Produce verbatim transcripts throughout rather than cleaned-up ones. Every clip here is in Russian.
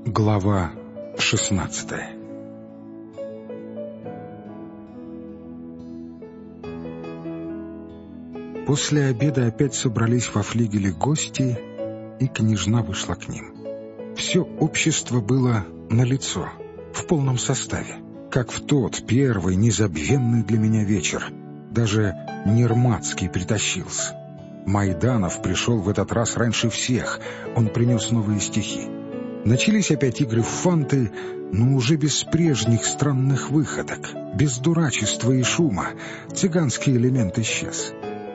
Глава шестнадцатая. После обеда опять собрались во флигеле гости, и княжна вышла к ним. Все общество было налицо, в полном составе, как в тот первый незабвенный для меня вечер. Даже Нерматский притащился. Майданов пришел в этот раз раньше всех, он принес новые стихи. Начались опять игры в фанты, но уже без прежних странных выходок, без дурачества и шума. Цыганский элемент исчез.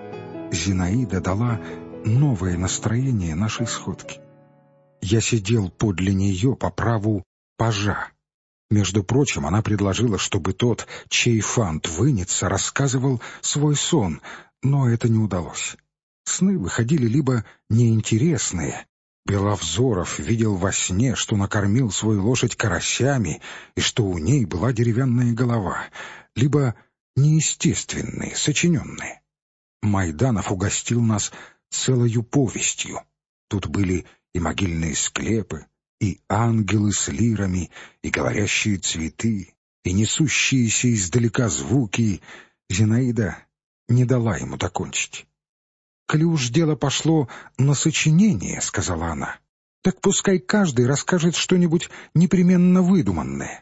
Зинаида дала новое настроение нашей сходке. Я сидел подле нее по праву пажа. Между прочим, она предложила, чтобы тот, чей фант вынется, рассказывал свой сон, но это не удалось. Сны выходили либо неинтересные. Беловзоров видел во сне, что накормил свою лошадь карасями и что у ней была деревянная голова, либо неестественные, сочиненные. Майданов угостил нас целою повестью. Тут были и могильные склепы, и ангелы с лирами, и говорящие цветы, и несущиеся издалека звуки. Зинаида не дала ему докончить. «Коли уж дело пошло на сочинение, — сказала она, — так пускай каждый расскажет что-нибудь непременно выдуманное».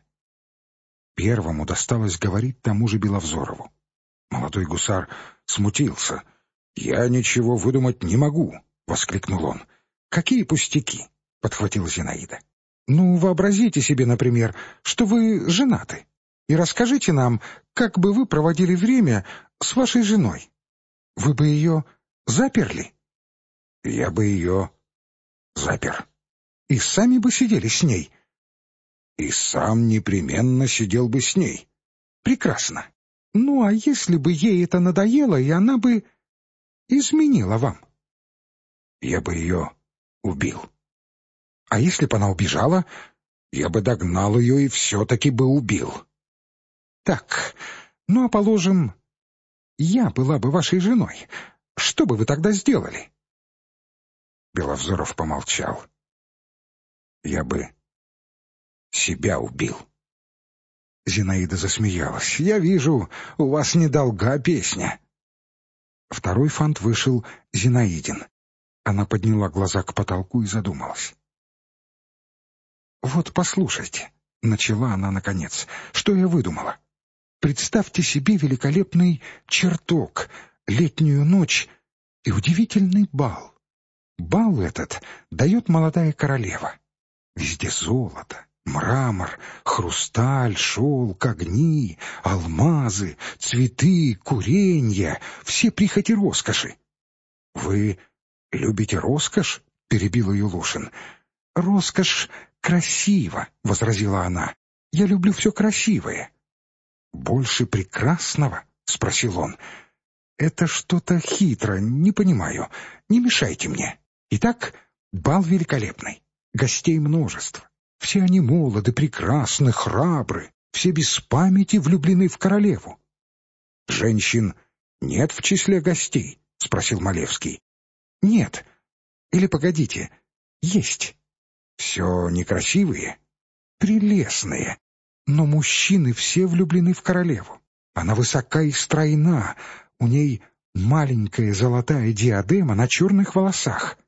Первому досталось говорить тому же Беловзорову. Молодой гусар смутился. «Я ничего выдумать не могу!» — воскликнул он. «Какие пустяки!» — подхватила Зинаида. «Ну, вообразите себе, например, что вы женаты, и расскажите нам, как бы вы проводили время с вашей женой. Вы бы ее заперли?» «Я бы ее запер». «И сами бы сидели с ней?» «И сам непременно сидел бы с ней». «Прекрасно. Ну, а если бы ей это надоело, и она бы изменила вам?» «Я бы ее убил». «А если бы она убежала?» «Я бы догнал ее и все-таки бы убил». «Так, ну а положим, я была бы вашей женой. Что бы вы тогда сделали?» Беловзоров помолчал. «Я бы себя убил». Зинаида засмеялась. «Я вижу, у вас недолга песня». Второй фант вышел Зинаидин. Она подняла глаза к потолку и задумалась. «Вот послушайте», — начала она наконец, — «что я выдумала. Представьте себе великолепный чертог, летнюю ночь и удивительный бал. Бал этот дает молодая королева. Везде золото, мрамор, хрусталь, шелк, огни, алмазы, цветы, куренья, все прихоти роскоши». «Вы любите роскошь?» — перебил ее Лушин. «Роскошь красиво», — возразила она. «Я люблю все красивое». «Больше прекрасного?» — спросил он. «Это что-то хитро, не понимаю. Не мешайте мне. Итак, бал великолепный. Гостей множество. Все они молоды, прекрасны, храбры. Все без памяти влюблены в королеву». «Женщин нет в числе гостей?» — спросил Малевский. «Нет. Или, погодите, есть. Все некрасивые?» «Прелестные. Но мужчины все влюблены в королеву. Она высока и стройна. У ней маленькая золотая диадема на черных волосах».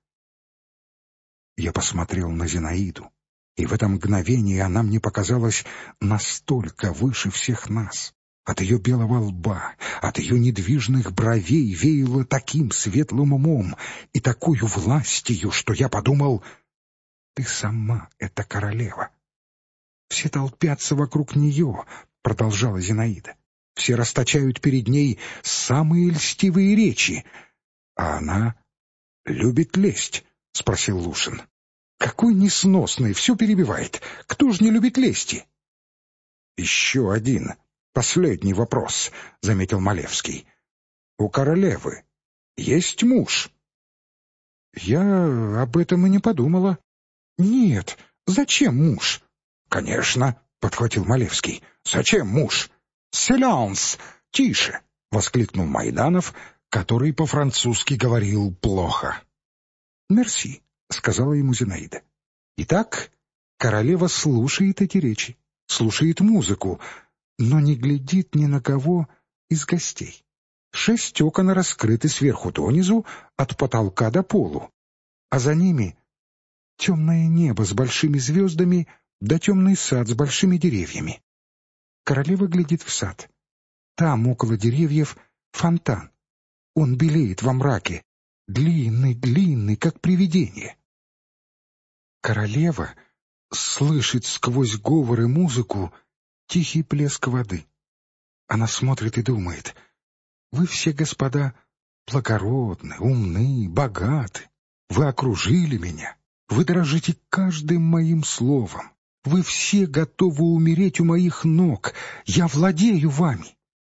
Я посмотрел на Зинаиду, и в это мгновение она мне показалась настолько выше всех нас. От ее белого лба, от ее недвижных бровей веяло таким светлым умом и такую властью, что я подумал: «Ты сама эта королева». «Все толпятся вокруг нее», — продолжала Зинаида. «Все расточают перед ней самые льстивые речи». «А она любит лесть?» — спросил Лушин. «Какой несносный, все перебивает. Кто ж не любит лести?» «Еще один, последний вопрос», — заметил Малевский. «У королевы есть муж?» «Я об этом и не подумала». «Нет, зачем муж?» «Конечно», — подхватил Малевский. «Зачем муж?» «Селянс! Тише!» — воскликнул Майданов, который по-французски говорил плохо. «Мерси», — сказала ему Зинаида. «Итак, Королева слушает эти речи, слушает музыку, но не глядит ни на кого из гостей. Шесть окон раскрыты сверху донизу, от потолка до полу, а за ними темное небо с большими звездами да темный сад с большими деревьями. Королева глядит в сад. Там, около деревьев, фонтан. Он белеет во мраке, длинный, длинный, как привидение. Королева слышит сквозь говор и музыку тихий плеск воды. Она смотрит и думает: вы все, господа, благородны, умны, богаты. Вы окружили меня. Вы дорожите каждым моим словом. Вы все готовы умереть у моих ног. Я владею вами.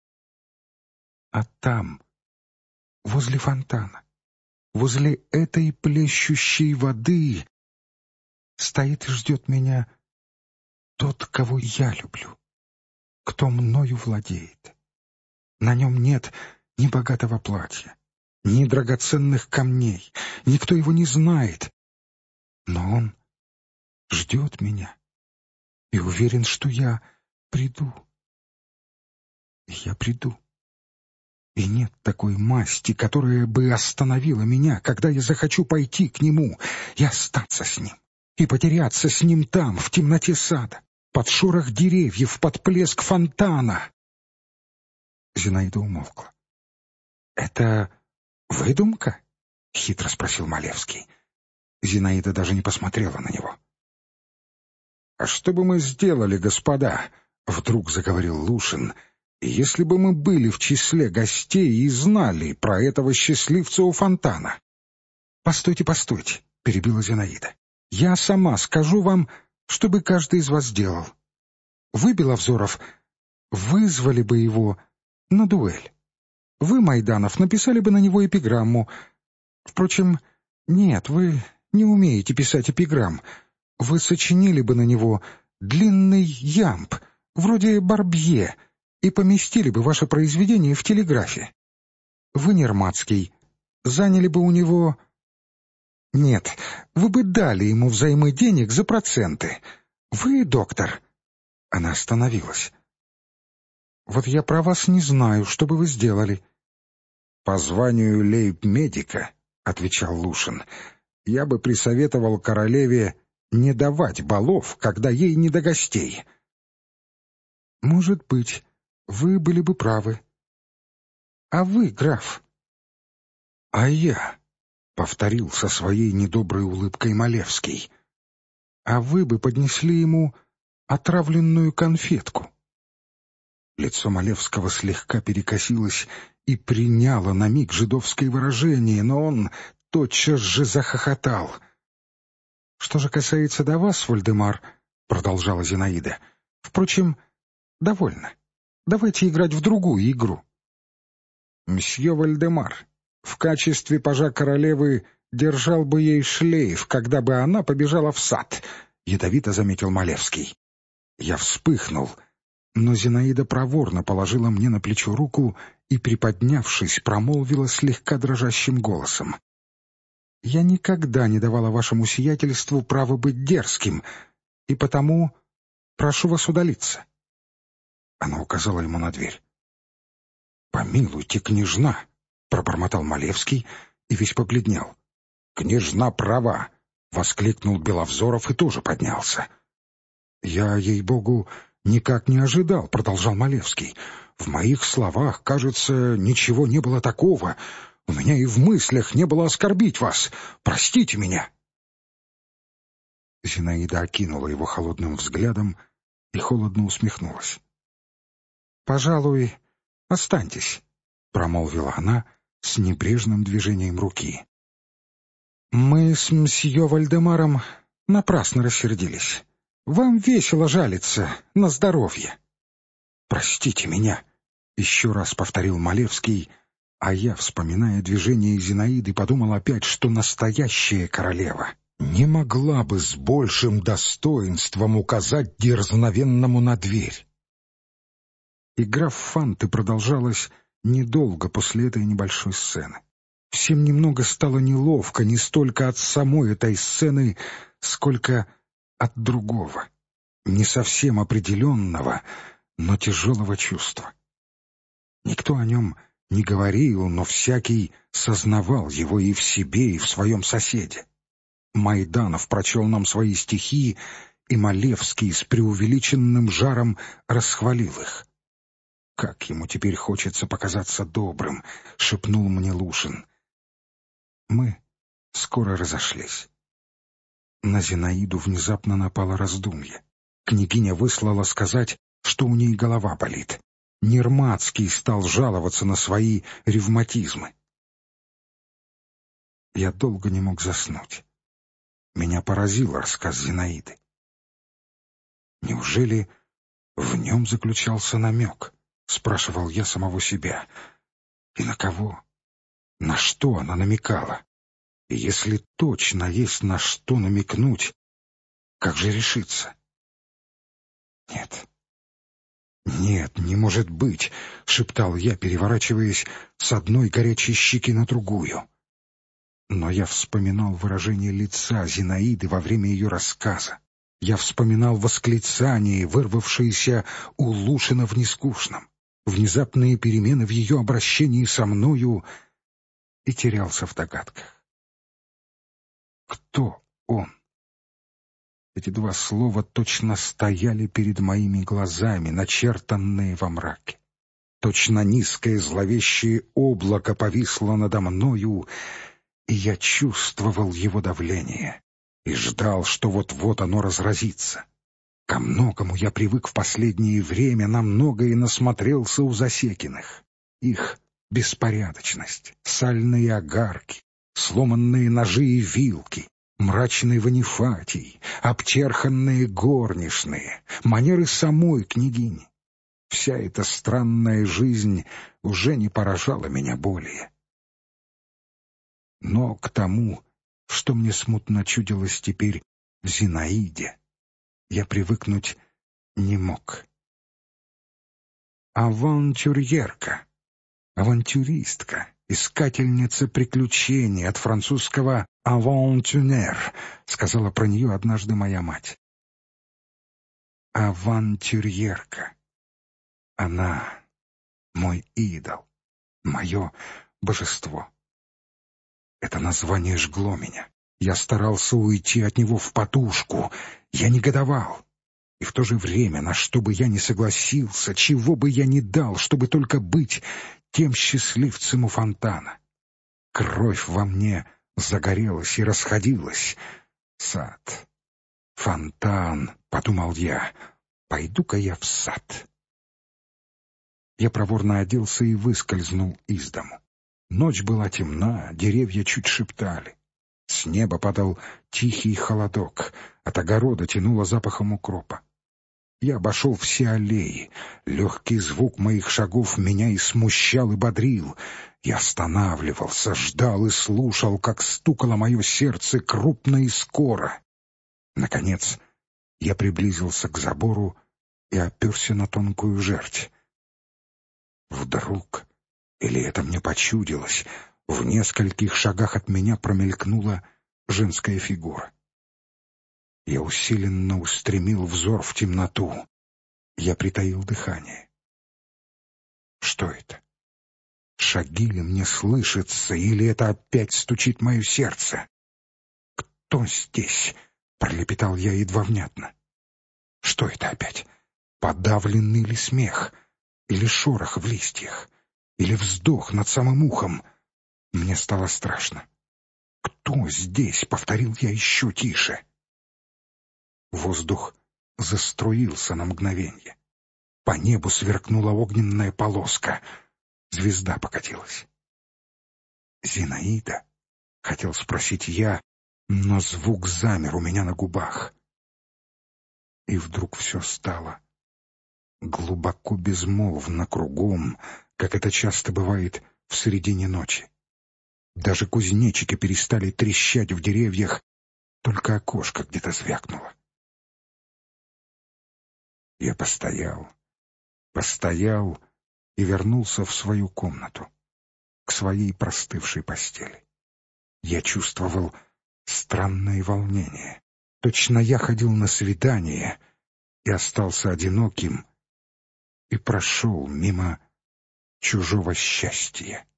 А там, возле фонтана, возле этой плещущей воды, стоит и ждет меня тот, кого я люблю, кто мною владеет. На нем нет ни богатого платья, ни драгоценных камней, никто его не знает. Но он ждет меня и уверен, что я приду. И я приду. И нет такой масти, которая бы остановила меня, когда я захочу пойти к нему и остаться с ним, и потеряться с ним там, в темноте сада, под шорох деревьев, под плеск фонтана. Зинаида умолкла. — Это выдумка? — хитро спросил Малевский. Зинаида даже не посмотрела на него. — А что бы мы сделали, господа? — вдруг заговорил Лушин. — Если бы мы были в числе гостей и знали про этого счастливца у фонтана. — Постойте, постойте, — перебила Зинаида. — Я сама скажу вам, что бы каждый из вас сделал. Вы, Беловзоров, вызвали бы его на дуэль. Вы, Майданов, написали бы на него эпиграмму. Впрочем, нет, вы не умеете писать эпиграмм. Вы сочинили бы на него длинный ямб, вроде Барбье, и поместили бы ваше произведение в телеграфе. Вы, Нермацкий, заняли бы у него... Нет, вы бы дали ему взаймы денег за проценты. Вы, доктор... Она остановилась. Вот я про вас не знаю, что бы вы сделали. — По званию лейб-медика, — отвечал Лушин, — я бы присоветовал королеве не давать балов, когда ей не до гостей. — Может быть, вы были бы правы. — А вы, граф? — А я, — повторил со своей недоброй улыбкой Малевский, — а вы бы поднесли ему отравленную конфетку. Лицо Малевского слегка перекосилось и приняло на миг жидовское выражение, но он тотчас же захохотал. — Что же касается до вас, Вольдемар, — продолжала Зинаида, — впрочем, довольно. Давайте играть в другую игру. — Мсье Вольдемар, в качестве пажа королевы держал бы ей шлейф, когда бы она побежала в сад, — ядовито заметил Малевский. Я вспыхнул, но Зинаида проворно положила мне на плечо руку и, приподнявшись, промолвила слегка дрожащим голосом: — Я никогда не давала вашему сиятельству права быть дерзким, и потому прошу вас удалиться. Она указала ему на дверь. — Помилуйте, княжна, — пробормотал Малевский и весь побледнел. — Княжна права, — воскликнул Беловзоров и тоже поднялся. — Я, ей-богу, никак не ожидал, — продолжал Малевский. — В моих словах, кажется, ничего не было такого. У меня и в мыслях не было оскорбить вас. Простите меня. Зинаида окинула его холодным взглядом и холодно усмехнулась. — Пожалуй, останьтесь, — промолвила она с небрежным движением руки. — Мы с мсье Вольдемаром напрасно рассердились. Вам весело жалиться на здоровье. — Простите меня, — еще раз повторил Малевский, а я, вспоминая движение Зинаиды, подумал опять, что настоящая королева не могла бы с большим достоинством указать дерзновенному на дверь. Игра в фанты продолжалась недолго после этой небольшой сцены. Всем немного стало неловко не столько от самой этой сцены, сколько от другого, не совсем определенного, но тяжелого чувства. Никто о нем не говорил, но всякий сознавал его и в себе, и в своем соседе. Майданов прочел нам свои стихи, и Малевский с преувеличенным жаром расхвалил их. «Как ему теперь хочется показаться добрым», — шепнул мне Лушин. Мы скоро разошлись. На Зинаиду внезапно напало раздумье. Княгиня выслала сказать, что у ней голова болит. Нермацкий стал жаловаться на свои ревматизмы. Я долго не мог заснуть. Меня поразил рассказ Зинаиды. Неужели в нем заключался намек? Спрашивал я самого себя. И на кого? На что она намекала? И если точно есть на что намекнуть, как же решиться? Нет. «Нет, не может быть!» — шептал я, переворачиваясь с одной горячей щеки на другую. Но я вспоминал выражение лица Зинаиды во время ее рассказа. Я вспоминал восклицания, вырвавшиеся у Лушина в нескучном, внезапные перемены в ее обращении со мною, и терялся в догадках. Кто он? Эти два слова точно стояли перед моими глазами, начертанные во мраке. Точно низкое зловещее облако повисло надо мною, и я чувствовал его давление и ждал, что вот-вот оно разразится. Ко многому я привык в последнее время, на многое насмотрелся у Засекиных. Их беспорядочность, сальные огарки, сломанные ножи и вилки, мрачный Ванифатий, обтерханные горничные, манеры самой княгини. Вся эта странная жизнь уже не поражала меня более. Но к тому, что мне смутно чудилось теперь в Зинаиде, я привыкнуть не мог. Авантюрьерка, авантюристка, искательница приключений, от французского «авантюнер», сказала про нее однажды моя мать. Авантюрьерка. Она мой идол, мое божество. Это название жгло меня. Я старался уйти от него в потушку. Я негодовал. И в то же время, на что бы я ни согласился, чего бы я ни дал, чтобы только быть тем счастливцем у фонтана. Кровь во мне загорелась и расходилась. Сад, фонтан, — подумал я, — пойду-ка я в сад. Я проворно оделся и выскользнул из дому. Ночь была темна, деревья чуть шептали. С неба падал тихий холодок, от огорода тянуло запахом укропа. Я обошел все аллеи. Легкий звук моих шагов меня и смущал, и бодрил. Я останавливался, ждал и слушал, как стукало мое сердце крупно и скоро. Наконец я приблизился к забору и оперся на тонкую жердь. Вдруг, или это мне почудилось, в нескольких шагах от меня промелькнула женская фигура. Я усиленно устремил взор в темноту. Я притаил дыхание. Что это? Шаги ли мне слышатся, или это опять стучит мое сердце? «Кто здесь?» — пролепетал я едва внятно. Что это опять? Подавленный ли смех? Или шорох в листьях? Или вздох над самым ухом? Мне стало страшно. «Кто здесь?» — повторил я еще тише. Воздух заструился на мгновенье. По небу сверкнула огненная полоска. Звезда покатилась. «Зинаида?» — хотел спросить я, но звук замер у меня на губах. И вдруг все стало глубоко безмолвно кругом, как это часто бывает в середине ночи. Даже кузнечики перестали трещать в деревьях, только окошко где-то звякнуло. Я постоял, постоял и вернулся в свою комнату, к своей простывшей постели. Я чувствовал странное волнение, Точно я ходил на свидание и остался одиноким, и прошел мимо чужого счастья.